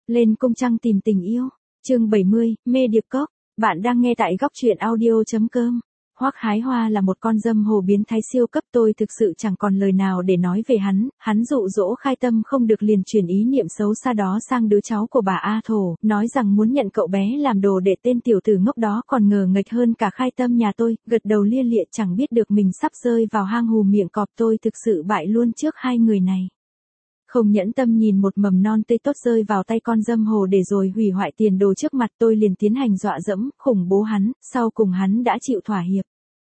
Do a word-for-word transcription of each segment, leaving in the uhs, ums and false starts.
Lên cung trăng tìm tình yêu. Chương bảy mươi, mê điệp cốc. Bạn đang nghe tại góc truyện audio chấm com. Hoắc Hái Hoa là một con dâm hồ biến thái siêu cấp, tôi thực sự chẳng còn lời nào để nói về hắn. Hắn dụ dỗ Khai Tâm không được liền chuyển ý niệm xấu xa đó sang đứa cháu của bà A Thổ, nói rằng muốn nhận cậu bé làm đồ để tên tiểu tử ngốc đó còn ngờ nghệch hơn cả Khai Tâm nhà tôi, gật đầu lia lịa chẳng biết được mình sắp rơi vào hang hùm miệng cọp. Tôi thực sự bại luôn trước hai người này. Không nhẫn tâm nhìn một mầm non tươi tốt rơi vào tay con dâm hồ để rồi hủy hoại tiền đồ trước mặt, tôi liền tiến hành dọa dẫm, khủng bố hắn, sau cùng hắn đã chịu thỏa hiệp.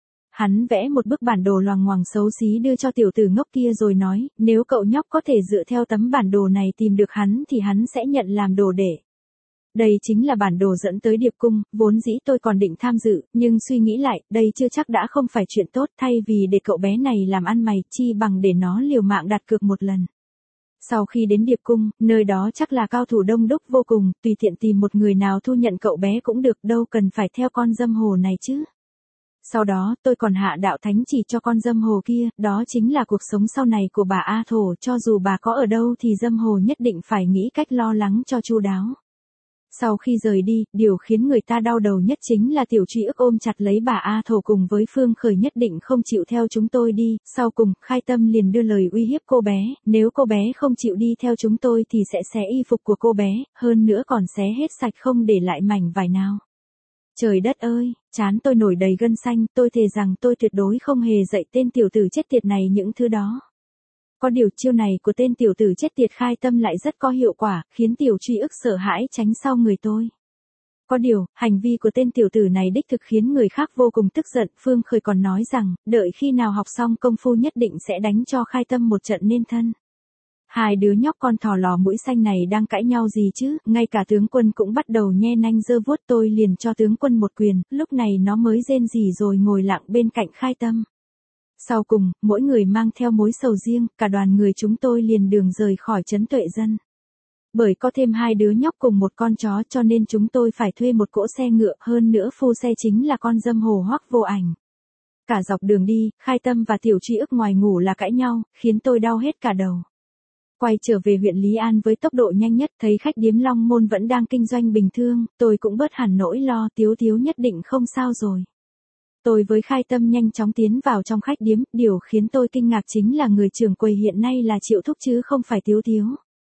Hắn vẽ một bức bản đồ loằng ngoằng xấu xí đưa cho tiểu tử ngốc kia rồi nói, nếu cậu nhóc có thể dựa theo tấm bản đồ này tìm được hắn thì hắn sẽ nhận làm đồ đệ. Đây chính là bản đồ dẫn tới Điệp Cung, vốn dĩ tôi còn định tham dự, nhưng suy nghĩ lại, đây chưa chắc đã không phải chuyện tốt, thay vì để cậu bé này làm ăn mày, chi bằng để nó liều mạng đặt cược một lần. Sau khi đến Điệp Cung, nơi đó chắc là cao thủ đông đúc vô cùng, tùy tiện tìm một người nào thu nhận cậu bé cũng được, đâu cần phải theo con dâm hồ này chứ. Sau đó, tôi còn hạ đạo thánh chỉ cho con dâm hồ kia, đó chính là cuộc sống sau này của bà A Thổ, cho dù bà có ở đâu thì dâm hồ nhất định phải nghĩ cách lo lắng cho chu đáo. Sau khi rời đi, điều khiến người ta đau đầu nhất chính là Tiểu Truy ức ôm chặt lấy bà A Thổ cùng với Phương Khởi nhất định không chịu theo chúng tôi đi, sau cùng, Khai Tâm liền đưa lời uy hiếp cô bé, nếu cô bé không chịu đi theo chúng tôi thì sẽ xé y phục của cô bé, hơn nữa còn xé hết sạch không để lại mảnh vải nào. Trời đất ơi, trán tôi nổi đầy gân xanh, tôi thề rằng tôi tuyệt đối không hề dạy tên tiểu tử chết tiệt này những thứ đó. Có điều chiêu này của tên tiểu tử chết tiệt Khai Tâm lại rất có hiệu quả, khiến Tiểu Truy ức sợ hãi tránh sau người tôi. Có điều, hành vi của tên tiểu tử này đích thực khiến người khác vô cùng tức giận, Phương Khởi còn nói rằng, đợi khi nào học xong công phu nhất định sẽ đánh cho Khai Tâm một trận nên thân. Hai đứa nhóc con thỏ lò mũi xanh này đang cãi nhau gì chứ, ngay cả tướng quân cũng bắt đầu nhe nanh giơ vuốt, tôi liền cho tướng quân một quyền, lúc này nó mới rên rỉ rồi ngồi lặng bên cạnh Khai Tâm. Sau cùng, mỗi người mang theo mối sầu riêng, cả đoàn người chúng tôi liền đường rời khỏi trấn Tuệ Dân. Bởi có thêm hai đứa nhóc cùng một con chó cho nên chúng tôi phải thuê một cỗ xe ngựa, hơn nữa phu xe chính là con dâm hồ Hoắc Vô Ảnh. Cả dọc đường đi, Khai Tâm và Tiểu Truy ức ngoài ngủ là cãi nhau, khiến tôi đau hết cả đầu. Quay trở về huyện Lý An với tốc độ nhanh nhất, thấy khách điếm Long Môn vẫn đang kinh doanh bình thường, tôi cũng bớt hẳn nỗi lo, Tiếu Tiếu nhất định không sao rồi. Tôi với Khai Tâm nhanh chóng tiến vào trong khách điếm, điều khiến tôi kinh ngạc chính là người trưởng quầy hiện nay là Triệu Thúc chứ không phải Tiếu Tiếu.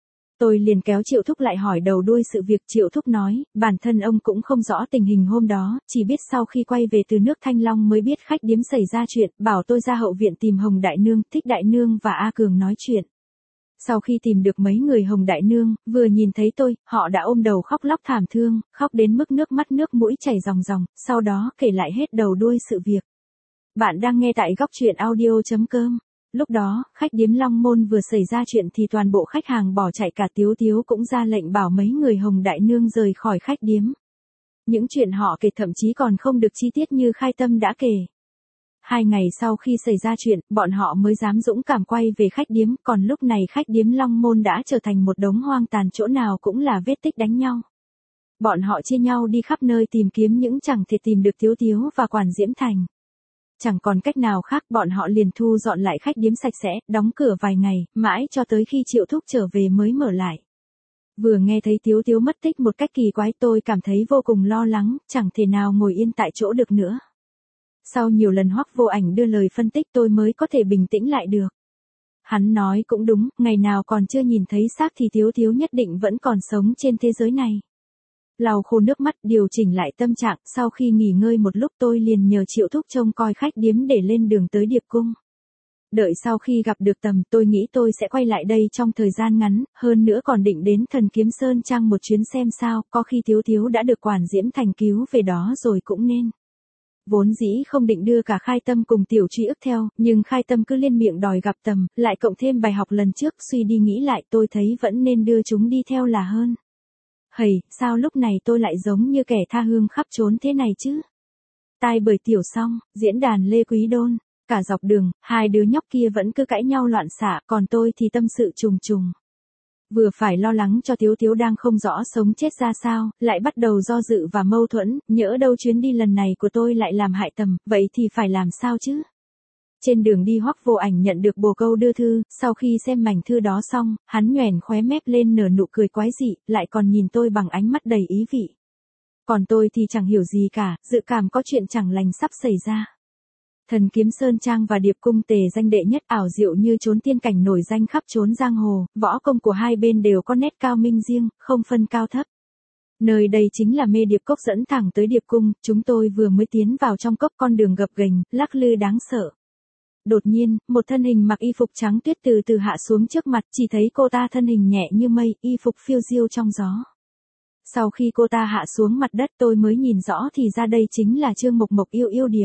Tôi liền kéo Triệu Thúc lại hỏi đầu đuôi sự việc. Triệu Thúc nói, bản thân ông cũng không rõ tình hình hôm đó, chỉ biết sau khi quay về từ nước Thanh Long mới biết khách điếm xảy ra chuyện, bảo tôi ra hậu viện tìm Hồng Đại Nương, Thích Đại Nương và A Cường nói chuyện. Sau khi tìm được mấy người Hồng Đại Nương, vừa nhìn thấy tôi, họ đã ôm đầu khóc lóc thảm thương, khóc đến mức nước mắt nước mũi chảy ròng ròng, sau đó kể lại hết đầu đuôi sự việc. Bạn đang nghe tại góc truyện audio chấm com. Lúc đó, khách điếm Long Môn vừa xảy ra chuyện thì toàn bộ khách hàng bỏ chạy, cả Tiếu Tiếu cũng ra lệnh bảo mấy người Hồng Đại Nương rời khỏi khách điếm. Những chuyện họ kể thậm chí còn không được chi tiết như Khai Tâm đã kể. Hai ngày sau khi xảy ra chuyện, bọn họ mới dám dũng cảm quay về khách điếm, còn lúc này khách điếm Long Môn đã trở thành một đống hoang tàn, chỗ nào cũng là vết tích đánh nhau. Bọn họ chia nhau đi khắp nơi tìm kiếm nhưng chẳng thể tìm được Tiếu Tiếu và Quản Diễm Thành. Chẳng còn cách nào khác, bọn họ liền thu dọn lại khách điếm sạch sẽ, đóng cửa vài ngày, mãi cho tới khi Triệu Thúc trở về mới mở lại. Vừa nghe thấy Tiếu Tiếu mất tích một cách kỳ quái, tôi cảm thấy vô cùng lo lắng, chẳng thể nào ngồi yên tại chỗ được nữa. Sau nhiều lần Hoắc Vô Ảnh đưa lời phân tích tôi mới có thể bình tĩnh lại được. Hắn nói cũng đúng, ngày nào còn chưa nhìn thấy xác thì Tiếu Tiếu nhất định vẫn còn sống trên thế giới này. Lau khô nước mắt, điều chỉnh lại tâm trạng, sau khi nghỉ ngơi một lúc tôi liền nhờ Triệu Thúc trông coi khách điếm để lên đường tới Điệp Cung. Đợi sau khi gặp được Tầm, tôi nghĩ tôi sẽ quay lại đây trong thời gian ngắn, hơn nữa còn định đến Thần Kiếm Sơn Trang một chuyến xem sao, có khi Tiếu Tiếu đã được Quản Diễm Thành cứu về đó rồi cũng nên. Vốn dĩ không định đưa cả Khai Tâm cùng Tiểu Truy ức theo, nhưng Khai Tâm cứ liên miệng đòi gặp Tầm, lại cộng thêm bài học lần trước, suy đi nghĩ lại tôi thấy vẫn nên đưa chúng đi theo là hơn. Hầy, sao lúc này tôi lại giống như kẻ tha hương khắp trốn thế này chứ? Tai bởi Tiểu Song, diễn đàn Lê Quý Đôn, cả dọc đường, hai đứa nhóc kia vẫn cứ cãi nhau loạn xạ, còn tôi thì tâm sự trùng trùng. Vừa phải lo lắng cho Tiếu Tiếu đang không rõ sống chết ra sao, lại bắt đầu do dự và mâu thuẫn, nhỡ đâu chuyến đi lần này của tôi lại làm hại Tầm, vậy thì phải làm sao chứ? Trên đường đi Hoắc Vô Ảnh nhận được bồ câu đưa thư, sau khi xem mảnh thư đó xong, hắn nhoẻn khóe mép lên nở nụ cười quái dị, lại còn nhìn tôi bằng ánh mắt đầy ý vị. Còn tôi thì chẳng hiểu gì cả, dự cảm có chuyện chẳng lành sắp xảy ra. Thần Kiếm Sơn Trang và Điệp Cung tề danh đệ nhất, ảo diệu như chốn tiên cảnh nổi danh khắp chốn giang hồ, võ công của hai bên đều có nét cao minh riêng, không phân cao thấp. Nơi đây chính là mê điệp cốc dẫn thẳng tới Điệp Cung, chúng tôi vừa mới tiến vào trong cốc, con đường gập ghềnh, lắc lư đáng sợ. Đột nhiên, một thân hình mặc y phục trắng tuyết từ từ hạ xuống trước mặt, chỉ thấy cô ta thân hình nhẹ như mây, y phục phiêu diêu trong gió. Sau khi cô ta hạ xuống mặt đất tôi mới nhìn rõ thì ra đây chính là Trương Mộc Mộc yêu yêu điệp.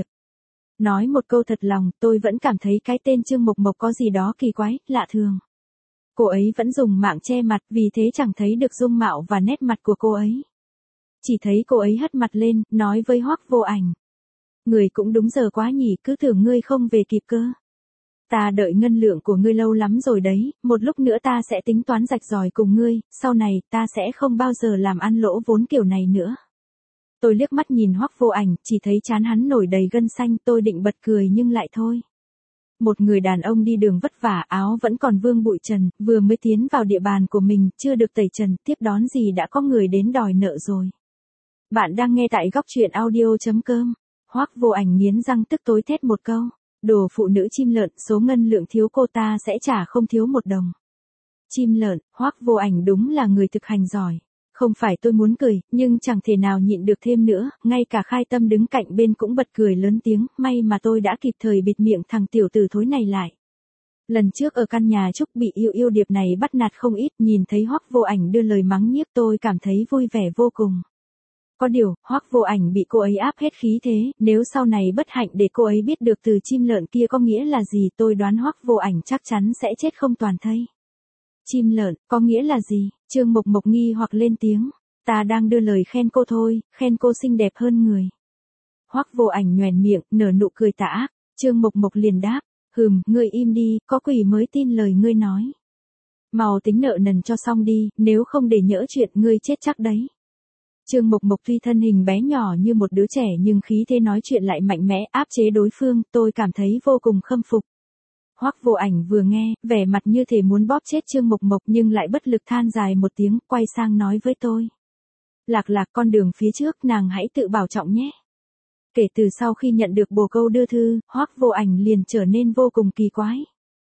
Nói một câu thật lòng, tôi vẫn cảm thấy cái tên Trương Mộc Mộc có gì đó kỳ quái, lạ thường. Cô ấy vẫn dùng mạng che mặt, vì thế chẳng thấy được dung mạo và nét mặt của cô ấy. Chỉ thấy cô ấy hất mặt lên, nói với Hoắc Vô Ảnh. Người cũng đúng giờ quá nhỉ, cứ tưởng ngươi không về kịp cơ. Ta đợi ngân lượng của ngươi lâu lắm rồi đấy, một lúc nữa ta sẽ tính toán rạch ròi cùng ngươi, sau này ta sẽ không bao giờ làm ăn lỗ vốn kiểu này nữa. Tôi liếc mắt nhìn Hoắc Vô Ảnh, chỉ thấy trán hắn nổi đầy gân xanh, tôi định bật cười nhưng lại thôi. Một người đàn ông đi đường vất vả, áo vẫn còn vương bụi trần, vừa mới tiến vào địa bàn của mình, chưa được tẩy trần, tiếp đón gì đã có người đến đòi nợ rồi. Bạn đang nghe tại góc truyện audio chấm com. Hoắc Vô Ảnh nghiến răng tức tối thét một câu. Đồ phụ nữ chim lợn, số ngân lượng thiếu cô ta sẽ trả không thiếu một đồng. Chim lợn, Hoắc Vô Ảnh đúng là người thực hành giỏi. Không phải tôi muốn cười, nhưng chẳng thể nào nhịn được thêm nữa, ngay cả Khai Tâm đứng cạnh bên cũng bật cười lớn tiếng, may mà tôi đã kịp thời bịt miệng thằng tiểu tử thối này lại. Lần trước ở căn nhà Trúc bị yêu yêu điệp này bắt nạt không ít, nhìn thấy Hoắc Vô Ảnh đưa lời mắng nhiếc tôi cảm thấy vui vẻ vô cùng. Có điều, Hoắc Vô Ảnh bị cô ấy áp hết khí thế, nếu sau này bất hạnh để cô ấy biết được từ chim lợn kia có nghĩa là gì, tôi đoán Hoắc Vô Ảnh chắc chắn sẽ chết không toàn thây. Chim lợn, có nghĩa là gì? Trương Mộc Mộc nghi hoặc lên tiếng. Ta đang đưa lời khen cô thôi, khen cô xinh đẹp hơn người. Hoắc Vô Ảnh nhoẻn miệng, nở nụ cười tà ác. Trương Mộc Mộc liền đáp, hừm, ngươi im đi, có quỷ mới tin lời ngươi nói. Mau tính nợ nần cho xong đi, nếu không để nhỡ chuyện ngươi chết chắc đấy. Trương Mộc Mộc tuy thân hình bé nhỏ như một đứa trẻ nhưng khí thế nói chuyện lại mạnh mẽ áp chế đối phương, tôi cảm thấy vô cùng khâm phục. Hoắc Vô Ảnh vừa nghe, vẻ mặt như thể muốn bóp chết Trương Mộc Mộc nhưng lại bất lực than dài một tiếng, quay sang nói với tôi. Lạc lạc con đường phía trước, nàng hãy tự bảo trọng nhé. Kể từ sau khi nhận được bồ câu đưa thư, Hoắc Vô Ảnh liền trở nên vô cùng kỳ quái.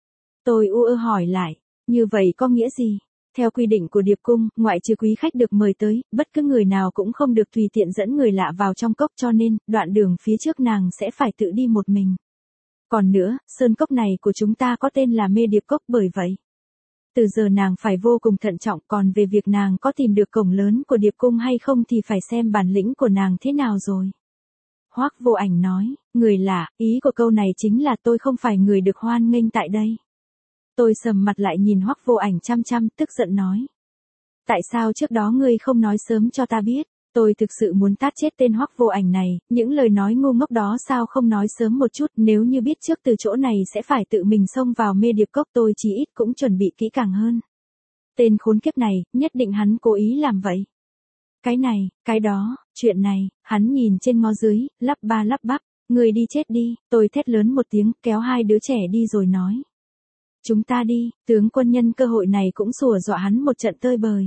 Tôi u ơ hỏi lại, như vậy có nghĩa gì? Theo quy định của Điệp Cung, ngoại trừ quý khách được mời tới, bất cứ người nào cũng không được tùy tiện dẫn người lạ vào trong cốc, cho nên, đoạn đường phía trước nàng sẽ phải tự đi một mình. Còn nữa, sơn cốc này của chúng ta có tên là Mê Điệp Cốc bởi vậy. Từ giờ nàng phải vô cùng thận trọng, còn về việc nàng có tìm được cổng lớn của Điệp Cung hay không thì phải xem bản lĩnh của nàng thế nào rồi. Hoắc Vô Ảnh nói, người lạ, ý của câu này chính là tôi không phải người được hoan nghênh tại đây. Tôi sầm mặt lại nhìn Hoắc Vô Ảnh chăm chăm, tức giận nói. Tại sao trước đó ngươi không nói sớm cho ta biết? Tôi thực sự muốn tát chết tên Hoắc Vô Ảnh này, những lời nói ngu ngốc đó sao không nói sớm một chút, nếu như biết trước từ chỗ này sẽ phải tự mình xông vào Mê Điệp Cốc tôi chí ít cũng chuẩn bị kỹ càng hơn. Tên khốn kiếp này, nhất định hắn cố ý làm vậy. Cái này, cái đó, chuyện này, hắn nhìn trên ngó dưới, lắp ba lắp bắp, người đi chết đi, tôi thét lớn một tiếng, kéo hai đứa trẻ đi rồi nói. Chúng ta đi, tướng quân nhân cơ hội này cũng sủa dọa hắn một trận tơi bời.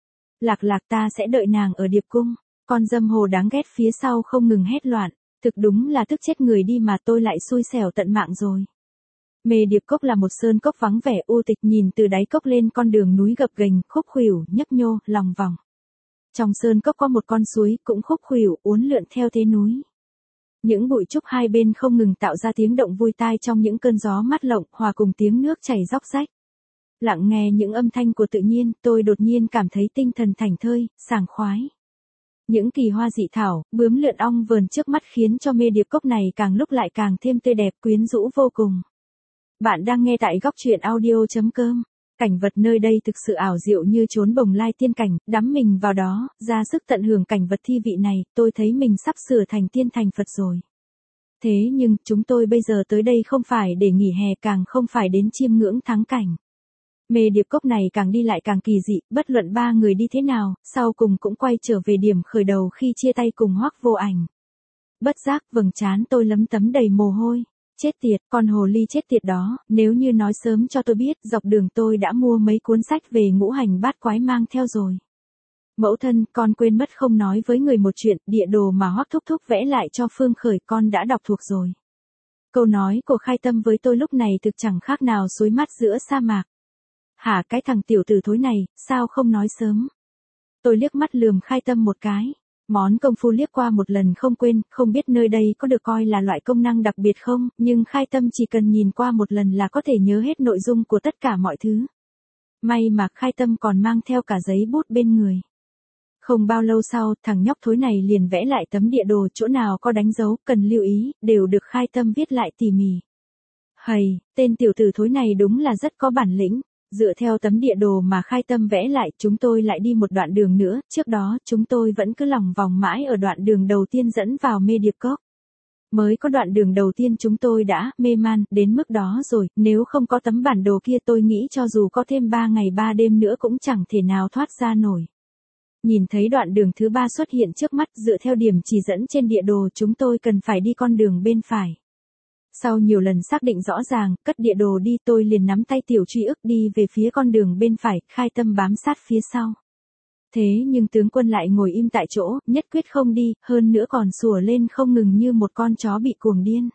Lạc lạc ta sẽ đợi nàng ở Điệp Cung, con dâm hồ đáng ghét phía sau không ngừng hét loạn, thực đúng là tức chết người đi mà tôi lại xui xẻo tận mạng rồi. Mê Điệp Cốc là một sơn cốc vắng vẻ u tịch, nhìn từ đáy cốc lên con đường núi gập ghềnh, khúc khuỷu, nhấp nhô, lòng vòng. Trong sơn cốc có một con suối, cũng khúc khuỷu, uốn lượn theo thế núi. Những bụi trúc hai bên không ngừng tạo ra tiếng động vui tai trong những cơn gió mát lộng, hòa cùng tiếng nước chảy róc rách. Lặng nghe những âm thanh của tự nhiên, tôi đột nhiên cảm thấy tinh thần thảnh thơi, sảng khoái. Những kỳ hoa dị thảo, bướm lượn ong vờn trước mắt khiến cho Mê Điệp Cốc này càng lúc lại càng thêm tươi đẹp, quyến rũ vô cùng. Bạn đang nghe tại góc truyện audio chấm com. Cảnh vật nơi đây thực sự ảo diệu như chốn bồng lai tiên cảnh, đắm mình vào đó, ra sức tận hưởng cảnh vật thi vị này, tôi thấy mình sắp sửa thành tiên thành Phật rồi. Thế nhưng, chúng tôi bây giờ tới đây không phải để nghỉ hè, càng không phải đến chiêm ngưỡng thắng cảnh. Mê Điệp Cốc này càng đi lại càng kỳ dị, bất luận ba người đi thế nào, sau cùng cũng quay trở về điểm khởi đầu khi chia tay cùng Hoắc Vô Ảnh. Bất giác, vầng trán tôi lấm tấm đầy mồ hôi. Chết tiệt, con hồ ly chết tiệt đó, nếu như nói sớm cho tôi biết, dọc đường tôi đã mua mấy cuốn sách về ngũ hành bát quái mang theo rồi. Mẫu thân, con quên mất không nói với người một chuyện, địa đồ mà Hoắc thúc thúc vẽ lại cho Phương Khởi con đã đọc thuộc rồi. Câu nói của Khai Tâm với tôi lúc này thực chẳng khác nào suối mắt giữa sa mạc. Hả, cái thằng tiểu tử thối này, sao không nói sớm? Tôi liếc mắt lườm Khai Tâm một cái. Món công phu liếc qua một lần không quên, không biết nơi đây có được coi là loại công năng đặc biệt không, nhưng Khai Tâm chỉ cần nhìn qua một lần là có thể nhớ hết nội dung của tất cả mọi thứ. May mà Khai Tâm còn mang theo cả giấy bút bên người. Không bao lâu sau, thằng nhóc thối này liền vẽ lại tấm địa đồ, chỗ nào có đánh dấu, cần lưu ý, đều được Khai Tâm viết lại tỉ mỉ. Hầy, tên tiểu tử thối này đúng là rất có bản lĩnh. Dựa theo tấm địa đồ mà Khai Tâm vẽ lại, chúng tôi lại đi một đoạn đường nữa, trước đó chúng tôi vẫn cứ lòng vòng mãi ở đoạn đường đầu tiên dẫn vào mê điệp cốc. Mới có đoạn đường đầu tiên chúng tôi đã mê man đến mức đó rồi, nếu không có tấm bản đồ kia tôi nghĩ cho dù có thêm ba ngày ba đêm nữa cũng chẳng thể nào thoát ra nổi. Nhìn thấy đoạn đường thứ ba xuất hiện trước mắt, dựa theo điểm chỉ dẫn trên địa đồ chúng tôi cần phải đi con đường bên phải. Sau nhiều lần xác định rõ ràng, cất địa đồ đi, tôi liền nắm tay Tiểu Truy ức đi về phía con đường bên phải, Khai Tâm bám sát phía sau. Thế nhưng tướng quân lại ngồi im tại chỗ, nhất quyết không đi, hơn nữa còn sủa lên không ngừng như một con chó bị cuồng điên.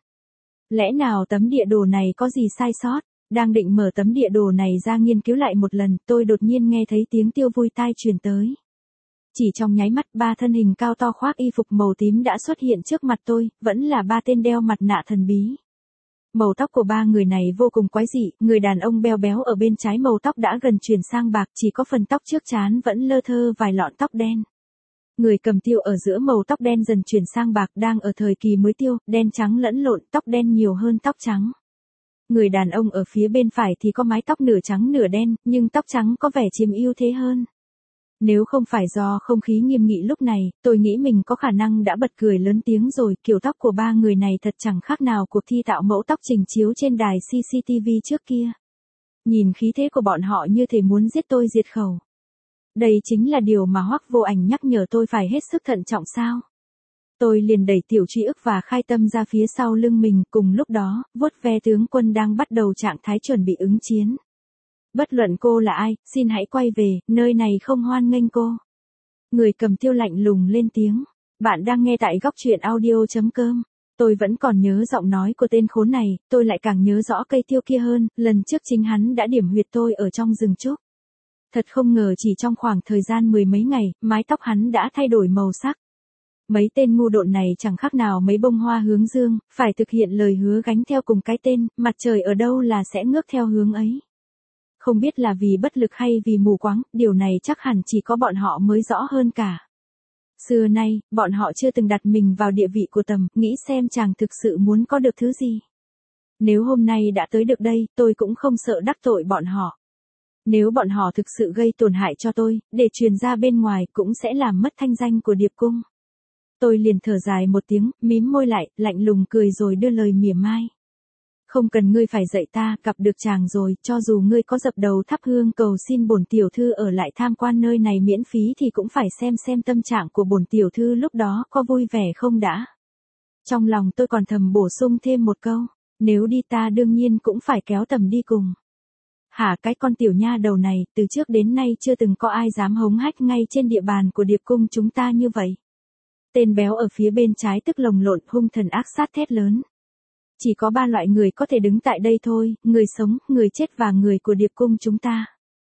Lẽ nào tấm địa đồ này có gì sai sót? Đang định mở tấm địa đồ này ra nghiên cứu lại một lần, tôi đột nhiên nghe thấy tiếng Tiêu vui tai truyền tới. Chỉ trong nháy mắt, ba thân hình cao to khoác y phục màu tím đã xuất hiện trước mặt tôi, vẫn là ba tên đeo mặt nạ thần bí. Màu tóc của ba người này vô cùng quái dị, người đàn ông beo béo ở bên trái màu tóc đã gần chuyển sang bạc, chỉ có phần tóc trước trán vẫn lơ thơ vài lọn tóc đen. Người cầm tiêu ở giữa màu tóc đen dần chuyển sang bạc đang ở thời kỳ mới tiêu, đen trắng lẫn lộn, tóc đen nhiều hơn tóc trắng. Người đàn ông ở phía bên phải thì có mái tóc nửa trắng nửa đen, nhưng tóc trắng có vẻ chiếm ưu thế hơn. Nếu không phải do không khí nghiêm nghị lúc này, tôi nghĩ mình có khả năng đã bật cười lớn tiếng rồi, kiểu tóc của ba người này thật chẳng khác nào cuộc thi tạo mẫu tóc trình chiếu trên đài xê xê tê vê trước kia. Nhìn khí thế của bọn họ như thể muốn giết tôi diệt khẩu. Đây chính là điều mà Hoắc Vô Ảnh nhắc nhở tôi phải hết sức thận trọng sao. Tôi liền đẩy Tiểu Truy ức và Khai Tâm ra phía sau lưng mình, cùng lúc đó, vuốt ve tướng quân đang bắt đầu trạng thái chuẩn bị ứng chiến. Bất luận cô là ai, xin hãy quay về, nơi này không hoan nghênh cô. Người cầm tiêu lạnh lùng lên tiếng. Bạn đang nghe tại góc truyện audio chấm com. Tôi vẫn còn nhớ giọng nói của tên khốn này, tôi lại càng nhớ rõ cây tiêu kia hơn, lần trước chính hắn đã điểm huyệt tôi ở trong rừng trúc. Thật không ngờ chỉ trong khoảng thời gian mười mấy ngày, mái tóc hắn đã thay đổi màu sắc. Mấy tên ngu độn này chẳng khác nào mấy bông hoa hướng dương, phải thực hiện lời hứa gánh theo cùng cái tên, mặt trời ở đâu là sẽ ngước theo hướng ấy. Không biết là vì bất lực hay vì mù quáng, điều này chắc hẳn chỉ có bọn họ mới rõ hơn cả. Xưa nay, bọn họ chưa từng đặt mình vào địa vị của Tầm, nghĩ xem chàng thực sự muốn có được thứ gì. Nếu hôm nay đã tới được đây, tôi cũng không sợ đắc tội bọn họ. Nếu bọn họ thực sự gây tổn hại cho tôi, để truyền ra bên ngoài cũng sẽ làm mất thanh danh của Điệp Cung. Tôi liền thở dài một tiếng, mím môi lại, lạnh lùng cười rồi đưa lời mỉa mai. Không cần ngươi phải dạy ta, gặp được chàng rồi, cho dù ngươi có dập đầu thắp hương cầu xin bổn tiểu thư ở lại tham quan nơi này miễn phí thì cũng phải xem xem tâm trạng của bổn tiểu thư lúc đó có vui vẻ không đã. Trong lòng tôi còn thầm bổ sung thêm một câu, nếu đi ta đương nhiên cũng phải kéo Tầm đi cùng. Hả, cái con tiểu nha đầu này, từ trước đến nay chưa từng có ai dám hống hách ngay trên địa bàn của Điệp Cung chúng ta như vậy. Tên béo ở phía bên trái tức lồng lộn hung thần ác sát thét lớn. Chỉ có ba loại người có thể đứng tại đây thôi, người sống, người chết và người của Điệp Cung chúng ta.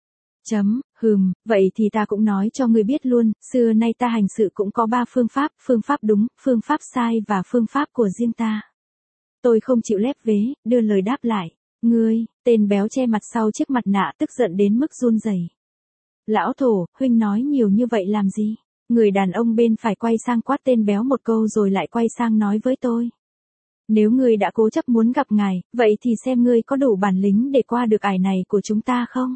Chấm, hừm, vậy thì ta cũng nói cho người biết luôn, xưa nay ta hành sự cũng có ba phương pháp, phương pháp đúng, phương pháp sai và phương pháp của riêng ta. Tôi không chịu lép vế, đưa lời đáp lại. Ngươi, tên béo che mặt sau chiếc mặt nạ tức giận đến mức run rẩy. Lão thổ, huynh nói nhiều như vậy làm gì? Người đàn ông bên phải quay sang quát tên béo một câu rồi lại quay sang nói với tôi. Nếu ngươi đã cố chấp muốn gặp ngài, vậy thì xem ngươi có đủ bản lĩnh để qua được ải này của chúng ta không?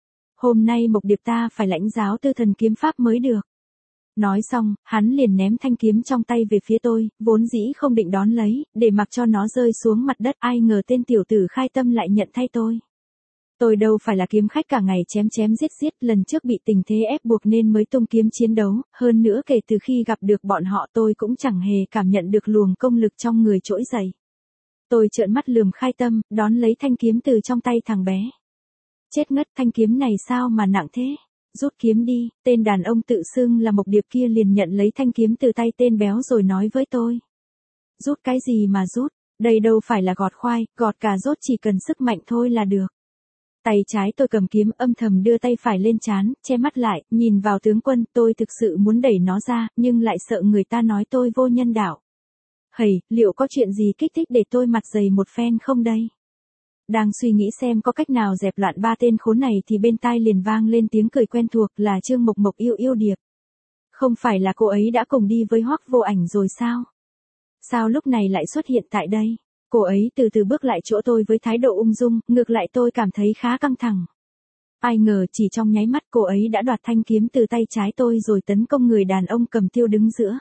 Hôm nay Mộc Điệp ta phải lãnh giáo tư thần kiếm pháp mới được. Nói xong, hắn liền ném thanh kiếm trong tay về phía tôi, vốn dĩ không định đón lấy, để mặc cho nó rơi xuống mặt đất, ai ngờ tên tiểu tử Khai Tâm lại nhận thay tôi. Tôi đâu phải là kiếm khách cả ngày chém chém giết giết, lần trước bị tình thế ép buộc nên mới tung kiếm chiến đấu, hơn nữa kể từ khi gặp được bọn họ tôi cũng chẳng hề cảm nhận được luồng công lực trong người trỗi dậy. Tôi trợn mắt lườm Khai Tâm, đón lấy thanh kiếm từ trong tay thằng bé. Chết ngất, thanh kiếm này sao mà nặng thế? Rút kiếm đi, tên đàn ông tự xưng là Mộc Điệp kia liền nhận lấy thanh kiếm từ tay tên béo rồi nói với tôi. Rút cái gì mà rút, đây đâu phải là gọt khoai, gọt cà rốt chỉ cần sức mạnh thôi là được. Tay trái tôi cầm kiếm âm thầm đưa tay phải lên trán, che mắt lại, nhìn vào tướng quân, tôi thực sự muốn đẩy nó ra, nhưng lại sợ người ta nói tôi vô nhân đạo. Hầy, liệu có chuyện gì kích thích để tôi mặt dày một phen không đây? Đang suy nghĩ xem có cách nào dẹp loạn ba tên khốn này thì bên tai liền vang lên tiếng cười quen thuộc là Trương Mộc Mộc yêu yêu điệp. Không phải là cô ấy đã cùng đi với Hoắc Vô Ảnh rồi sao? Sao lúc này lại xuất hiện tại đây? Cô ấy từ từ bước lại chỗ tôi với thái độ ung dung, ngược lại tôi cảm thấy khá căng thẳng. Ai ngờ chỉ trong nháy mắt cô ấy đã đoạt thanh kiếm từ tay trái tôi rồi tấn công người đàn ông cầm tiêu đứng giữa.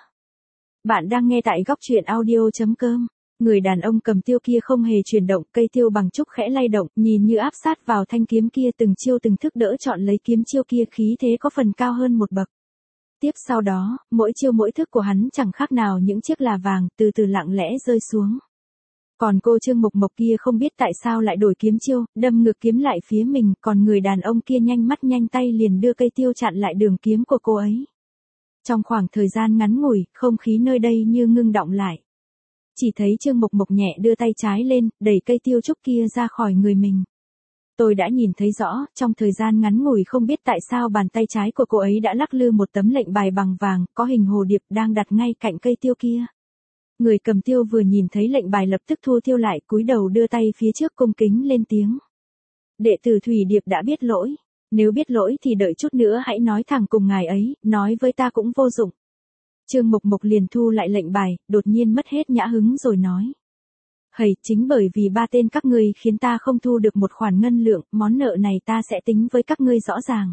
Bạn đang nghe tại góc truyện audio.com. Người đàn ông cầm tiêu kia không hề chuyển động, cây tiêu bằng trúc khẽ lay động, nhìn như áp sát vào thanh kiếm kia từng chiêu từng thức đỡ chọn lấy kiếm chiêu kia khí thế có phần cao hơn một bậc. Tiếp sau đó, mỗi chiêu mỗi thức của hắn chẳng khác nào những chiếc là vàng, từ từ lặng lẽ rơi xuống. Còn cô Trương Mộc Mộc kia không biết tại sao lại đổi kiếm chiêu, đâm ngược kiếm lại phía mình, còn người đàn ông kia nhanh mắt nhanh tay liền đưa cây tiêu chặn lại đường kiếm của cô ấy. Trong khoảng thời gian ngắn ngủi, không khí nơi đây như ngưng đọng lại. Chỉ thấy Trương Mộc Mộc nhẹ đưa tay trái lên, đẩy cây tiêu trúc kia ra khỏi người mình. Tôi đã nhìn thấy rõ, trong thời gian ngắn ngủi không biết tại sao bàn tay trái của cô ấy đã lắc lư một tấm lệnh bài bằng vàng, có hình hồ điệp đang đặt ngay cạnh cây tiêu kia. Người cầm tiêu vừa nhìn thấy lệnh bài lập tức thu tiêu lại, cúi đầu đưa tay phía trước cung kính lên tiếng. Đệ tử Thủy Điệp đã biết lỗi, nếu biết lỗi thì đợi chút nữa hãy nói thẳng cùng ngài ấy, nói với ta cũng vô dụng. Trương Mộc Mộc liền thu lại lệnh bài, đột nhiên mất hết nhã hứng rồi nói. Hầy, chính bởi vì ba tên các ngươi khiến ta không thu được một khoản ngân lượng, món nợ này ta sẽ tính với các ngươi rõ ràng.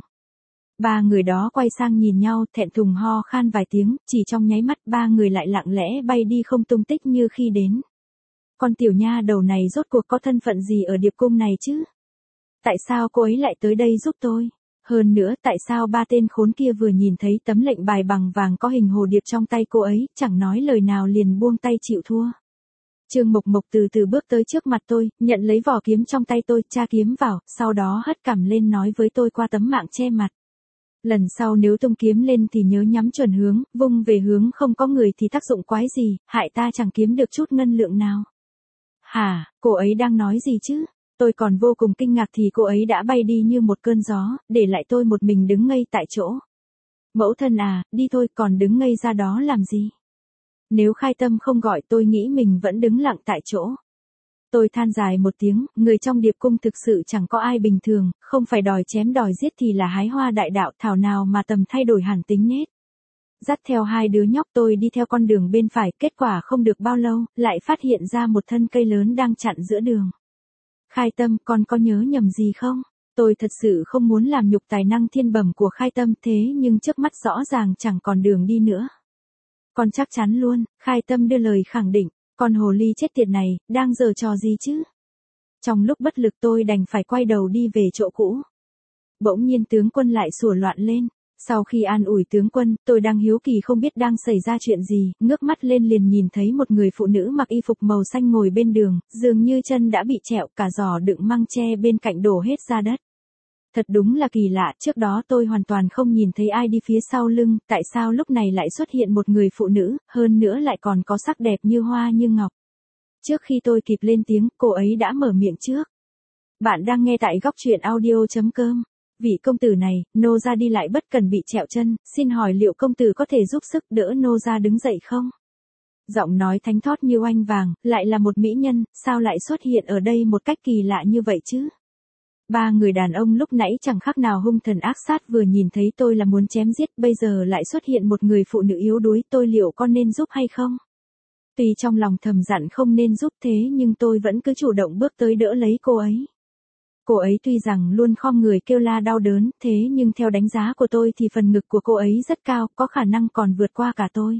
Ba người đó quay sang nhìn nhau, thẹn thùng ho khan vài tiếng, chỉ trong nháy mắt ba người lại lặng lẽ bay đi không tung tích như khi đến. Con tiểu nha đầu này rốt cuộc có thân phận gì ở điệp cung này chứ? Tại sao cô ấy lại tới đây giúp tôi? Hơn nữa, tại sao ba tên khốn kia vừa nhìn thấy tấm lệnh bài bằng vàng có hình hồ điệp trong tay cô ấy, chẳng nói lời nào liền buông tay chịu thua. Trương Mộc Mộc từ từ bước tới trước mặt tôi, nhận lấy vỏ kiếm trong tay tôi, tra kiếm vào, sau đó hất cằm lên nói với tôi qua tấm mạng che mặt. Lần sau nếu tung kiếm lên thì nhớ nhắm chuẩn hướng, vung về hướng không có người thì tác dụng quái gì, hại ta chẳng kiếm được chút ngân lượng nào. Hả, cô ấy đang nói gì chứ? Tôi còn vô cùng kinh ngạc thì cô ấy đã bay đi như một cơn gió, để lại tôi một mình đứng ngây tại chỗ. Mẫu thân à, đi thôi, còn đứng ngây ra đó làm gì? Nếu Khai Tâm không gọi tôi nghĩ mình vẫn đứng lặng tại chỗ. Tôi than dài một tiếng, người trong điệp cung thực sự chẳng có ai bình thường, không phải đòi chém đòi giết thì là hái hoa đại đạo, thảo nào mà tầm thay đổi hẳn tính nết. Dắt theo hai đứa nhóc tôi đi theo con đường bên phải, kết quả không được bao lâu, lại phát hiện ra một thân cây lớn đang chặn giữa đường. Khai Tâm, con có nhớ nhầm gì không? Tôi thật sự không muốn làm nhục tài năng thiên bẩm của Khai Tâm thế nhưng trước mắt rõ ràng chẳng còn đường đi nữa. Con chắc chắn luôn, Khai Tâm đưa lời khẳng định, con hồ ly chết tiệt này, đang giở trò gì chứ? Trong lúc bất lực tôi đành phải quay đầu đi về chỗ cũ. Bỗng nhiên tướng quân lại sủa loạn lên. Sau khi an ủi tướng quân, tôi đang hiếu kỳ không biết đang xảy ra chuyện gì, ngước mắt lên liền nhìn thấy một người phụ nữ mặc y phục màu xanh ngồi bên đường, dường như chân đã bị trẹo, cả giỏ đựng măng tre bên cạnh đổ hết ra đất. Thật đúng là kỳ lạ, trước đó tôi hoàn toàn không nhìn thấy ai đi phía sau lưng, tại sao lúc này lại xuất hiện một người phụ nữ, hơn nữa lại còn có sắc đẹp như hoa như ngọc. Trước khi tôi kịp lên tiếng, cô ấy đã mở miệng trước. Bạn đang nghe tại góc truyện audio.com. Vị công tử này, nô gia đi lại bất cần bị trẹo chân, xin hỏi liệu công tử có thể giúp sức đỡ nô gia đứng dậy không? Giọng nói thánh thót như oanh vàng, lại là một mỹ nhân, sao lại xuất hiện ở đây một cách kỳ lạ như vậy chứ? Ba người đàn ông lúc nãy chẳng khác nào hung thần ác sát vừa nhìn thấy tôi là muốn chém giết, bây giờ lại xuất hiện một người phụ nữ yếu đuối, tôi liệu có nên giúp hay không? Tuy trong lòng thầm dặn không nên giúp thế nhưng tôi vẫn cứ chủ động bước tới đỡ lấy cô ấy. Cô ấy tuy rằng luôn khom người kêu la đau đớn, thế nhưng theo đánh giá của tôi thì phần ngực của cô ấy rất cao, có khả năng còn vượt qua cả tôi.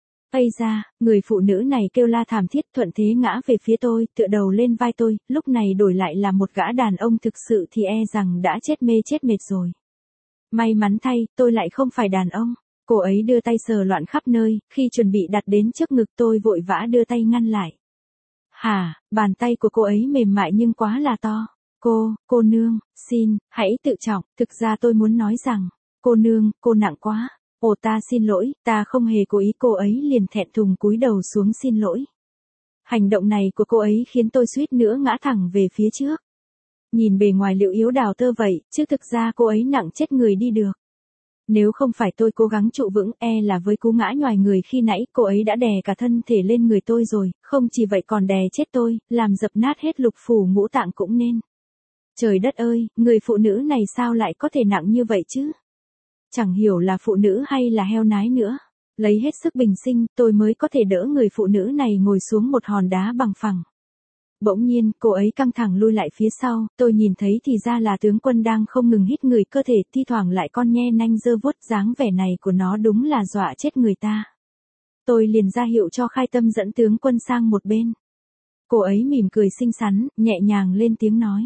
Ây da, người phụ nữ này kêu la thảm thiết thuận thế ngã về phía tôi, tựa đầu lên vai tôi, lúc này đổi lại là một gã đàn ông thực sự thì e rằng đã chết mê chết mệt rồi. May mắn thay, tôi lại không phải đàn ông. Cô ấy đưa tay sờ loạn khắp nơi, khi chuẩn bị đặt đến trước ngực tôi vội vã đưa tay ngăn lại. Hả, bàn tay của cô ấy mềm mại nhưng quá là to. Cô, cô nương, xin, hãy tự trọng, thực ra tôi muốn nói rằng, cô nương, cô nặng quá. Ồ ta xin lỗi, ta không hề cố ý. Cô ấy liền thẹn thùng cúi đầu xuống xin lỗi. Hành động này của cô ấy khiến tôi suýt nữa ngã thẳng về phía trước. Nhìn bề ngoài liệu yếu đào tơ vậy, chứ thực ra cô ấy nặng chết người đi được. Nếu không phải tôi cố gắng trụ vững, e là với cú ngã nhoài người khi nãy, cô ấy đã đè cả thân thể lên người tôi rồi, không chỉ vậy còn đè chết tôi, làm dập nát hết lục phủ ngũ tạng cũng nên. Trời đất ơi, người phụ nữ này sao lại có thể nặng như vậy chứ? Chẳng hiểu là phụ nữ hay là heo nái nữa. Lấy hết sức bình sinh, tôi mới có thể đỡ người phụ nữ này ngồi xuống một hòn đá bằng phẳng. Bỗng nhiên, cô ấy căng thẳng lui lại phía sau, tôi nhìn thấy thì ra là tướng quân đang không ngừng hít người cơ thể, thi thoảng lại con nhe nanh giơ vuốt, dáng vẻ này của nó đúng là dọa chết người ta. Tôi liền ra hiệu cho Khai Tâm dẫn tướng quân sang một bên. Cô ấy mỉm cười xinh xắn, nhẹ nhàng lên tiếng nói.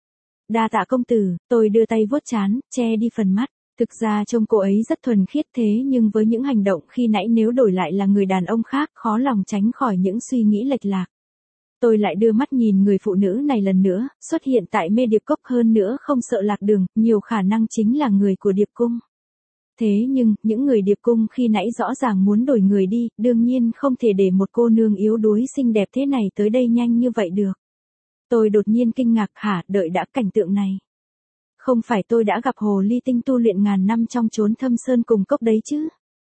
Đa tạ công tử, tôi đưa tay vuốt trán, che đi phần mắt. Thực ra trông cô ấy rất thuần khiết thế nhưng với những hành động khi nãy nếu đổi lại là người đàn ông khác khó lòng tránh khỏi những suy nghĩ lệch lạc. Tôi lại đưa mắt nhìn người phụ nữ này lần nữa, xuất hiện tại Mê Điệp Cốc hơn nữa không sợ lạc đường, nhiều khả năng chính là người của Điệp Cung. Thế nhưng, những người Điệp Cung khi nãy rõ ràng muốn đổi người đi, đương nhiên không thể để một cô nương yếu đuối xinh đẹp thế này tới đây nhanh như vậy được. Tôi đột nhiên kinh ngạc hả, đợi đã cảnh tượng này. Không phải tôi đã gặp hồ ly tinh tu luyện ngàn năm trong chốn thâm sơn cùng cốc đấy chứ?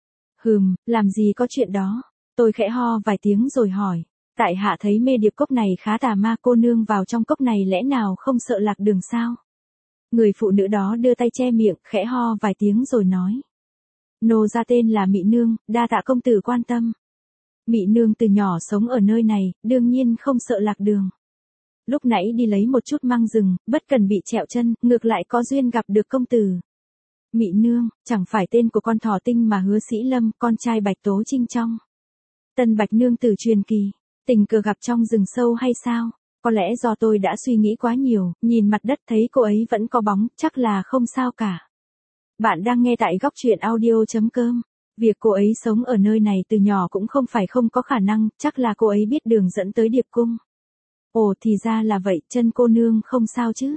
Hừm, làm gì có chuyện đó. Tôi khẽ ho vài tiếng rồi hỏi. Tại hạ thấy Mê Điệp Cốc này khá tà ma, cô nương vào trong cốc này lẽ nào không sợ lạc đường sao? Người phụ nữ đó đưa tay che miệng, khẽ ho vài tiếng rồi nói. Nô ra tên là Mị Nương, đa tạ công tử quan tâm. Mị Nương từ nhỏ sống ở nơi này, đương nhiên không sợ lạc đường. Lúc nãy đi lấy một chút măng rừng, bất cần bị trẹo chân, ngược lại có duyên gặp được công tử. Mị Nương, chẳng phải tên của con thỏ tinh mà Hứa Sĩ Lâm, con trai Bạch Tố Trinh trong Tân Bạch Nương tử truyền kỳ, tình cờ gặp trong rừng sâu hay sao? Có lẽ do tôi đã suy nghĩ quá nhiều, nhìn mặt đất thấy cô ấy vẫn có bóng, chắc là không sao cả. Bạn đang nghe tại góc truyện audio.com. Việc cô ấy sống ở nơi này từ nhỏ cũng không phải không có khả năng, chắc là cô ấy biết đường dẫn tới Điệp Cung. Ồ thì ra là vậy, chân cô nương không sao chứ?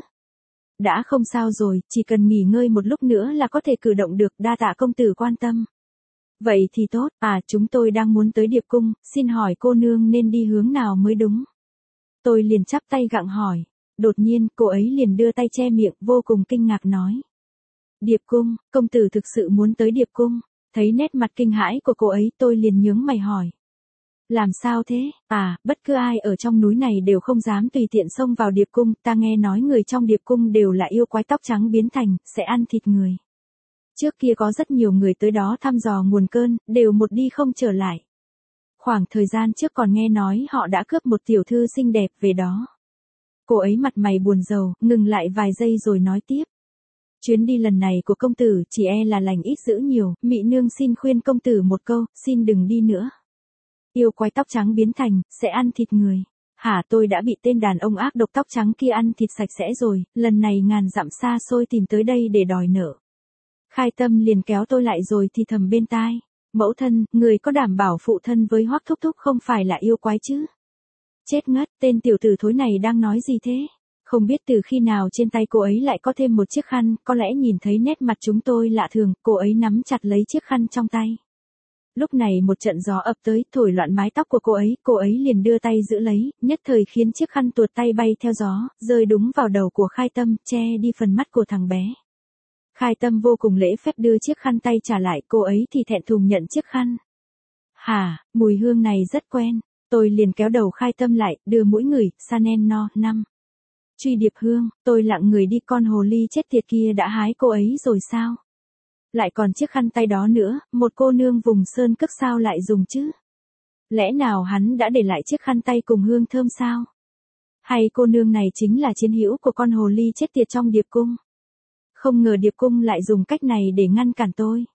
Đã không sao rồi, chỉ cần nghỉ ngơi một lúc nữa là có thể cử động được, đa tạ công tử quan tâm. Vậy thì tốt, à chúng tôi đang muốn tới Điệp Cung, xin hỏi cô nương nên đi hướng nào mới đúng? Tôi liền chắp tay gặng hỏi. Đột nhiên, cô ấy liền đưa tay che miệng, vô cùng kinh ngạc nói. Điệp Cung, công tử thực sự muốn tới Điệp Cung? Thấy nét mặt kinh hãi của cô ấy, tôi liền nhướng mày hỏi. Làm sao thế? À, bất cứ ai ở trong núi này đều không dám tùy tiện xông vào Điệp Cung, ta nghe nói người trong Điệp Cung đều là yêu quái tóc trắng biến thành, sẽ ăn thịt người. Trước kia có rất nhiều người tới đó thăm dò nguồn cơn, đều một đi không trở lại. Khoảng thời gian trước còn nghe nói họ đã cướp một tiểu thư xinh đẹp về đó. Cô ấy mặt mày buồn rầu, ngừng lại vài giây rồi nói tiếp. Chuyến đi lần này của công tử chỉ e là lành ít dữ nhiều, Mị Nương xin khuyên công tử một câu, xin đừng đi nữa. Yêu quái tóc trắng biến thành, sẽ ăn thịt người. Hả, tôi đã bị tên đàn ông ác độc tóc trắng kia ăn thịt sạch sẽ rồi, lần này ngàn dặm xa xôi tìm tới đây để đòi nợ. Khai Tâm liền kéo tôi lại rồi thì thầm bên tai. Mẫu thân, người có đảm bảo phụ thân với Hoắc thúc thúc không phải là yêu quái chứ? Chết ngất, tên tiểu tử thối này đang nói gì thế? Không biết từ khi nào trên tay cô ấy lại có thêm một chiếc khăn, có lẽ nhìn thấy nét mặt chúng tôi lạ thường, cô ấy nắm chặt lấy chiếc khăn trong tay. Lúc này một trận gió ập tới, thổi loạn mái tóc của cô ấy, cô ấy liền đưa tay giữ lấy, nhất thời khiến chiếc khăn tuột tay bay theo gió, rơi đúng vào đầu của Khai Tâm, che đi phần mắt của thằng bé. Khai Tâm vô cùng lễ phép đưa chiếc khăn tay trả lại, cô ấy thì thẹn thùng nhận chiếc khăn. Hả, mùi hương này rất quen, tôi liền kéo đầu Khai Tâm lại, đưa mũi ngửi, Chanel no, năm. Truy điệp hương, tôi lặng người đi, con hồ ly chết tiệt kia đã hái cô ấy rồi sao? Lại còn chiếc khăn tay đó nữa, một cô nương vùng sơn cước sao lại dùng chứ? Lẽ nào hắn đã để lại chiếc khăn tay cùng hương thơm sao? Hay cô nương này chính là chiến hữu của con hồ ly chết tiệt trong Điệp Cung? Không ngờ Điệp Cung lại dùng cách này để ngăn cản tôi.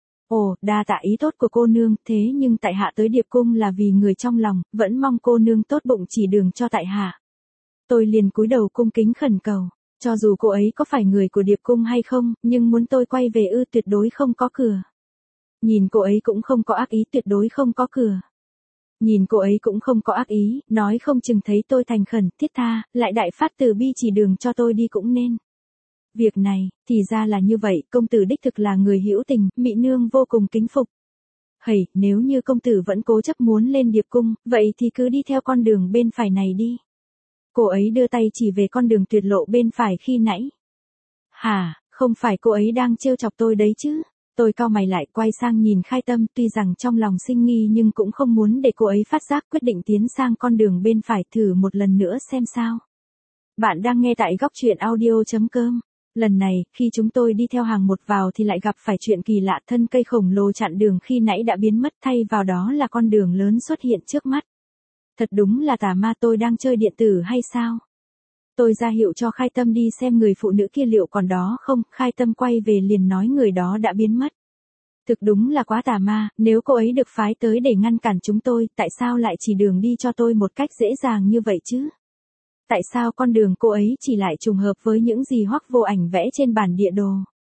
Ồ, đa tạ ý tốt của cô nương, thế nhưng tại hạ tới Điệp Cung là vì người trong lòng, vẫn mong cô nương tốt bụng chỉ đường cho tại hạ. Tôi liền cúi đầu cung kính khẩn cầu, cho dù cô ấy có phải người của Điệp Cung hay không, nhưng muốn tôi quay về ư tuyệt đối không có cửa. Nhìn cô ấy cũng không có ác ý, tuyệt đối không có cửa. Nhìn cô ấy cũng không có ác ý, nói không chừng thấy tôi thành khẩn, thiết tha, lại đại phát từ bi chỉ đường cho tôi đi cũng nên. Việc này, thì ra là như vậy, công tử đích thực là người hữu tình, Mị nương vô cùng kính phục. Hầy, nếu như công tử vẫn cố chấp muốn lên Điệp cung, vậy thì cứ đi theo con đường bên phải này đi. Cô ấy đưa tay chỉ về con đường tuyệt lộ bên phải khi nãy. Hả, không phải cô ấy đang trêu chọc tôi đấy chứ? Tôi cau mày lại quay sang nhìn Khai Tâm, tuy rằng trong lòng sinh nghi nhưng cũng không muốn để cô ấy phát giác, quyết định tiến sang con đường bên phải thử một lần nữa xem sao. Bạn đang nghe tại góc truyện audio.com. Lần này, khi chúng tôi đi theo hàng một vào thì lại gặp phải chuyện kỳ lạ, thân cây khổng lồ chặn đường khi nãy đã biến mất, thay vào đó là con đường lớn xuất hiện trước mắt. Thật đúng là tà ma, tôi đang chơi điện tử hay sao? Tôi ra hiệu cho Khai Tâm đi xem người phụ nữ kia liệu còn đó không, Khai Tâm quay về liền nói người đó đã biến mất. Thực đúng là quá tà ma, nếu cô ấy được phái tới để ngăn cản chúng tôi, tại sao lại chỉ đường đi cho tôi một cách dễ dàng như vậy chứ? Tại sao con đường cô ấy chỉ lại trùng hợp với những gì Hoắc Vô Ảnh vẽ trên bản địa đồ?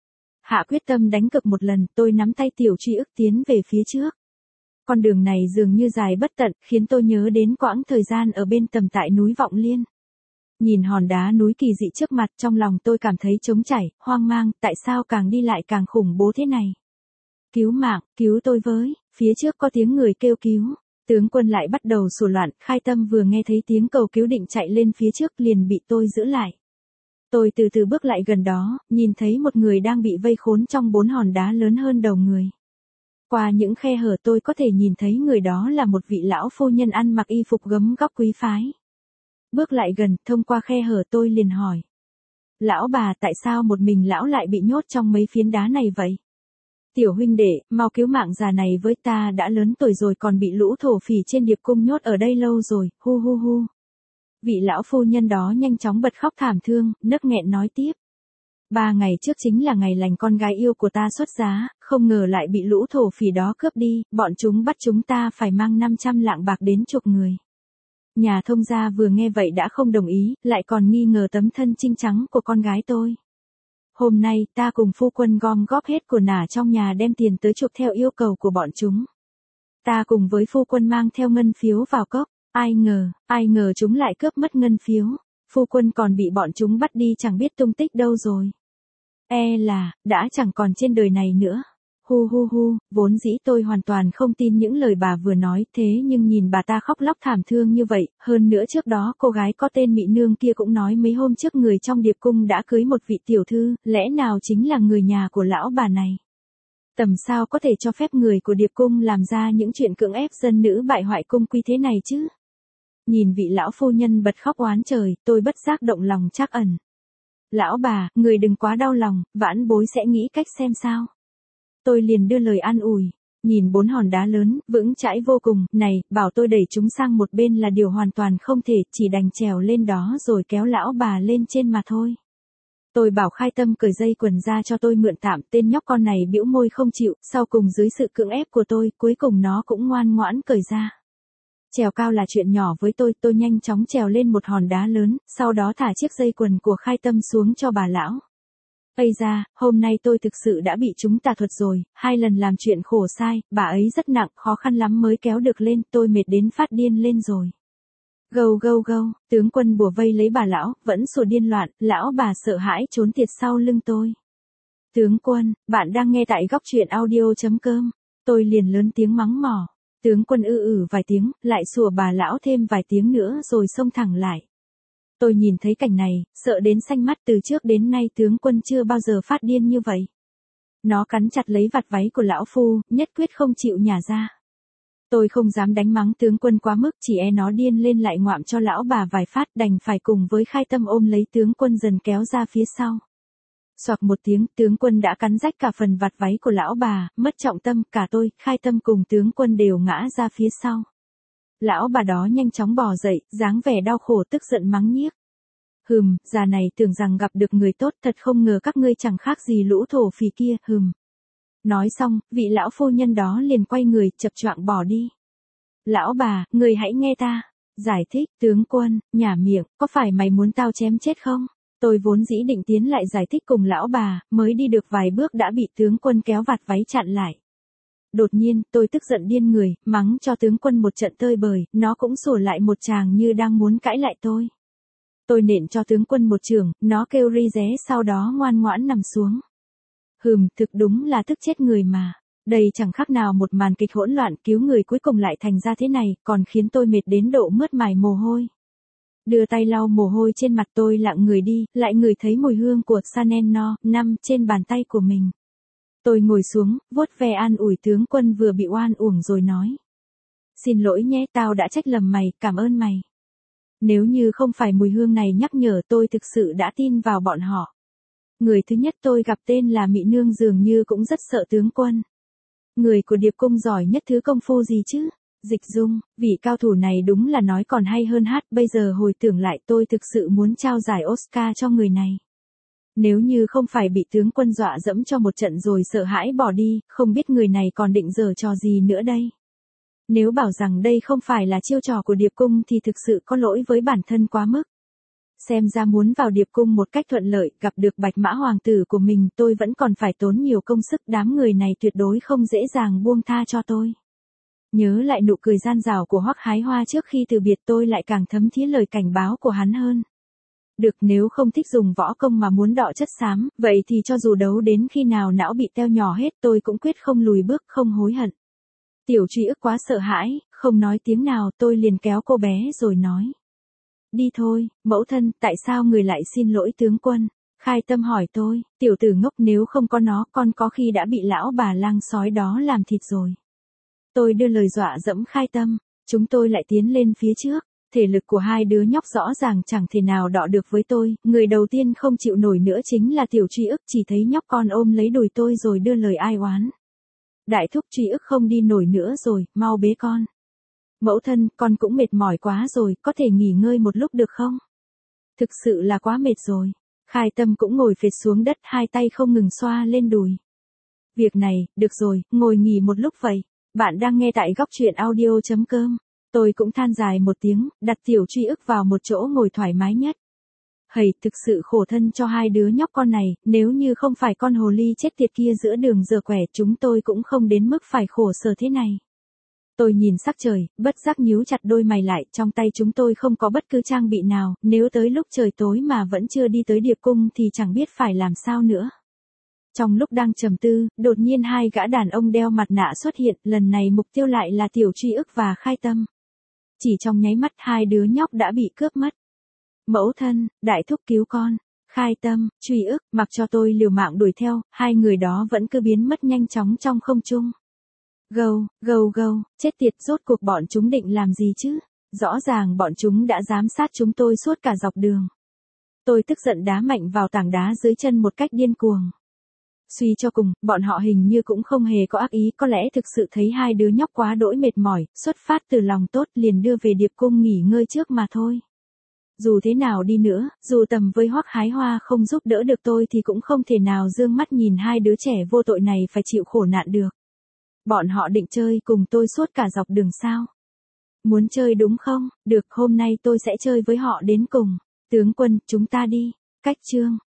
Hạ quyết tâm đánh cược một lần, tôi nắm tay Tiểu Truy ức tiến về phía trước. Con đường này dường như dài bất tận, khiến tôi nhớ đến quãng thời gian ở bên tầm tại núi Vọng Liên. Nhìn hòn đá núi kỳ dị trước mặt, trong lòng tôi cảm thấy trống trải, hoang mang, tại sao càng đi lại càng khủng bố thế này? Cứu mạng, cứu tôi với, phía trước có tiếng người kêu cứu. Tướng quân lại bắt đầu sủa loạn, Khai Tâm vừa nghe thấy tiếng cầu cứu định chạy lên phía trước liền bị tôi giữ lại. Tôi từ từ bước lại gần đó, nhìn thấy một người đang bị vây khốn trong bốn hòn đá lớn hơn đầu người. Qua những khe hở tôi có thể nhìn thấy người đó là một vị lão phu nhân ăn mặc y phục gấm góc quý phái. Bước lại gần, thông qua khe hở tôi liền hỏi. Lão bà, tại sao một mình lão lại bị nhốt trong mấy phiến đá này vậy? Tiểu huynh đệ, mau cứu mạng già này với, ta đã lớn tuổi rồi còn bị lũ thổ phỉ trên Điệp cung nhốt ở đây lâu rồi, hu hu hu. Vị lão phu nhân đó nhanh chóng bật khóc thảm thương, nấc nghẹn nói tiếp. Ba ngày trước chính là ngày lành con gái yêu của ta xuất giá, không ngờ lại bị lũ thổ phỉ đó cướp đi, bọn chúng bắt chúng ta phải mang năm trăm lạng bạc đến chuộc người. Nhà thông gia vừa nghe vậy đã không đồng ý, lại còn nghi ngờ tấm thân trinh trắng của con gái tôi. Hôm nay, ta cùng phu quân gom góp hết của nả trong nhà đem tiền tới chuộc theo yêu cầu của bọn chúng. Ta cùng với phu quân mang theo ngân phiếu vào cốc, ai ngờ, ai ngờ chúng lại cướp mất ngân phiếu. Phu quân còn bị bọn chúng bắt đi chẳng biết tung tích đâu rồi. E là, đã chẳng còn trên đời này nữa. Hu hu hu, vốn dĩ tôi hoàn toàn không tin những lời bà vừa nói, thế nhưng nhìn bà ta khóc lóc thảm thương như vậy, hơn nữa trước đó cô gái có tên Mị nương kia cũng nói mấy hôm trước người trong Điệp cung đã cưới một vị tiểu thư, lẽ nào chính là người nhà của lão bà này. Tầm sao có thể cho phép người của Điệp cung làm ra những chuyện cưỡng ép dân nữ bại hoại cung quy thế này chứ? Nhìn vị lão phu nhân bật khóc oán trời, tôi bất giác động lòng trắc ẩn. Lão bà, người đừng quá đau lòng, vãn bối sẽ nghĩ cách xem sao. Tôi liền đưa lời an ủi, nhìn bốn hòn đá lớn, vững chãi vô cùng, này, bảo tôi đẩy chúng sang một bên là điều hoàn toàn không thể, chỉ đành trèo lên đó rồi kéo lão bà lên trên mà thôi. Tôi bảo Khai Tâm cởi dây quần ra cho tôi mượn tạm, tên nhóc con này bĩu môi không chịu, sau cùng dưới sự cưỡng ép của tôi, cuối cùng nó cũng ngoan ngoãn cởi ra. Trèo cao là chuyện nhỏ với tôi, tôi nhanh chóng trèo lên một hòn đá lớn, sau đó thả chiếc dây quần của Khai Tâm xuống cho bà lão. Ây da, hôm nay tôi thực sự đã bị chúng tà thuật rồi, hai lần làm chuyện khổ sai, bà ấy rất nặng, khó khăn lắm mới kéo được lên, tôi mệt đến phát điên lên rồi. Gâu gâu gâu, tướng quân bủa vây lấy bà lão, vẫn sủa điên loạn, lão bà sợ hãi trốn tiệt sau lưng tôi. Tướng quân, bạn đang nghe tại góc truyện audio.com, tôi liền lớn tiếng mắng mỏ. Tướng quân ư ử vài tiếng, lại sủa bà lão thêm vài tiếng nữa rồi xông thẳng lại. Tôi nhìn thấy cảnh này, sợ đến xanh mắt, từ trước đến nay tướng quân chưa bao giờ phát điên như vậy. Nó cắn chặt lấy vạt váy của lão phu, nhất quyết không chịu nhả ra. Tôi không dám đánh mắng tướng quân quá mức, chỉ e nó điên lên lại ngoạm cho lão bà vài phát, đành phải cùng với Khai Tâm ôm lấy tướng quân dần kéo ra phía sau. Xoạc một tiếng, tướng quân đã cắn rách cả phần vạt váy của lão bà, mất trọng tâm, cả tôi, Khai Tâm cùng tướng quân đều ngã ra phía sau. Lão bà đó nhanh chóng bò dậy, dáng vẻ đau khổ tức giận mắng nhiếc. Hừm, già này tưởng rằng gặp được người tốt, thật không ngờ các ngươi chẳng khác gì lũ thổ phỉ kia, hừm. Nói xong, vị lão phu nhân đó liền quay người, chập choạng bỏ đi. Lão bà, người hãy nghe ta. Giải thích, tướng quân, nhả miệng, có phải mày muốn tao chém chết không? Tôi vốn dĩ định tiến lại giải thích cùng lão bà, mới đi được vài bước đã bị tướng quân kéo vạt váy chặn lại. Đột nhiên, tôi tức giận điên người, mắng cho tướng quân một trận tơi bời, nó cũng sủa lại một tràng như đang muốn cãi lại tôi. Tôi nện cho tướng quân một chưởng, nó kêu ri ré sau đó ngoan ngoãn nằm xuống. Hừm, thực đúng là tức chết người mà. Đây chẳng khác nào một màn kịch hỗn loạn, cứu người cuối cùng lại thành ra thế này, còn khiến tôi mệt đến độ mướt mải mồ hôi. Đưa tay lau mồ hôi trên mặt, tôi lặng người đi, lại ngửi thấy mùi hương của Chanel No năm trên bàn tay của mình. Tôi ngồi xuống, vuốt ve an ủi tướng quân vừa bị oan uổng rồi nói. Xin lỗi nhé, tao đã trách lầm mày, cảm ơn mày. Nếu như không phải mùi hương này nhắc nhở, tôi thực sự đã tin vào bọn họ. Người thứ nhất tôi gặp tên là Mị Nương dường như cũng rất sợ tướng quân. Người của Điệp Cung giỏi nhất thứ công phu gì chứ? Dịch Dung, vị cao thủ này đúng là nói còn hay hơn hát, bây giờ hồi tưởng lại tôi thực sự muốn trao giải Oscar cho người này. Nếu như không phải bị tướng quân dọa dẫm cho một trận rồi sợ hãi bỏ đi, không biết người này còn định giở trò gì nữa đây. Nếu bảo rằng đây không phải là chiêu trò của Điệp Cung thì thực sự có lỗi với bản thân quá mức. Xem ra muốn vào Điệp Cung một cách thuận lợi, gặp được Bạch Mã Hoàng tử của mình, tôi vẫn còn phải tốn nhiều công sức, đám người này tuyệt đối không dễ dàng buông tha cho tôi. Nhớ lại nụ cười gian dảo của Hoắc Hái Hoa trước khi từ biệt, tôi lại càng thấm thía lời cảnh báo của hắn hơn. Được, nếu không thích dùng võ công mà muốn đọ chất xám, vậy thì cho dù đấu đến khi nào não bị teo nhỏ hết tôi cũng quyết không lùi bước, không hối hận. Tiểu Truy ức quá sợ hãi, không nói tiếng nào, tôi liền kéo cô bé rồi nói. Đi thôi, mẫu thân, tại sao người lại xin lỗi tướng quân? Khai Tâm hỏi tôi, tiểu tử ngốc, nếu không có nó con có khi đã bị lão bà lang sói đó làm thịt rồi. Tôi đưa lời dọa dẫm Khai Tâm, chúng tôi lại tiến lên phía trước. Thể lực của hai đứa nhóc rõ ràng chẳng thể nào đọ được với tôi, người đầu tiên không chịu nổi nữa chính là Tiểu Truy ức, chỉ thấy nhóc con ôm lấy đùi tôi rồi đưa lời ai oán. Đại thúc, Truy ức không đi nổi nữa rồi, mau bế con. Mẫu thân, con cũng mệt mỏi quá rồi, có thể nghỉ ngơi một lúc được không? Thực sự là quá mệt rồi. Khai Tâm cũng ngồi phệt xuống đất, hai tay không ngừng xoa lên đùi. Việc này, được rồi, ngồi nghỉ một lúc vậy. Bạn đang nghe tại góc truyện audio chấm com. Tôi cũng than dài một tiếng, đặt Tiểu Truy ức vào một chỗ ngồi thoải mái nhất. Hầy, thực sự khổ thân cho hai đứa nhóc con này, nếu như không phải con hồ ly chết tiệt kia giữa đường giờ quẻ, chúng tôi cũng không đến mức phải khổ sở thế này. Tôi nhìn sắc trời, bất giác nhíu chặt đôi mày lại, trong tay chúng tôi không có bất cứ trang bị nào, nếu tới lúc trời tối mà vẫn chưa đi tới Điệp Cung thì chẳng biết phải làm sao nữa. Trong lúc đang trầm tư, đột nhiên hai gã đàn ông đeo mặt nạ xuất hiện, lần này mục tiêu lại là Tiểu Truy ức và Khai Tâm. Chỉ trong nháy mắt hai đứa nhóc đã bị cướp mất. Mẫu thân, đại thúc cứu con. Khai Tâm, Truy ức, mặc cho tôi liều mạng đuổi theo, hai người đó vẫn cứ biến mất nhanh chóng trong không trung. Gâu, gâu gâu, chết tiệt, rốt cuộc bọn chúng định làm gì chứ? Rõ ràng bọn chúng đã giám sát chúng tôi suốt cả dọc đường. Tôi tức giận đá mạnh vào tảng đá dưới chân một cách điên cuồng. Suy cho cùng, bọn họ hình như cũng không hề có ác ý, có lẽ thực sự thấy hai đứa nhóc quá đỗi mệt mỏi, xuất phát từ lòng tốt liền đưa về Điệp Cung nghỉ ngơi trước mà thôi. Dù thế nào đi nữa, dù tầm với Hoắc Hái Hoa không giúp đỡ được tôi thì cũng không thể nào dương mắt nhìn hai đứa trẻ vô tội này phải chịu khổ nạn được. Bọn họ định chơi cùng tôi suốt cả dọc đường sao? Muốn chơi đúng không? Được, hôm nay tôi sẽ chơi với họ đến cùng. Tướng quân, chúng ta đi. Cách chương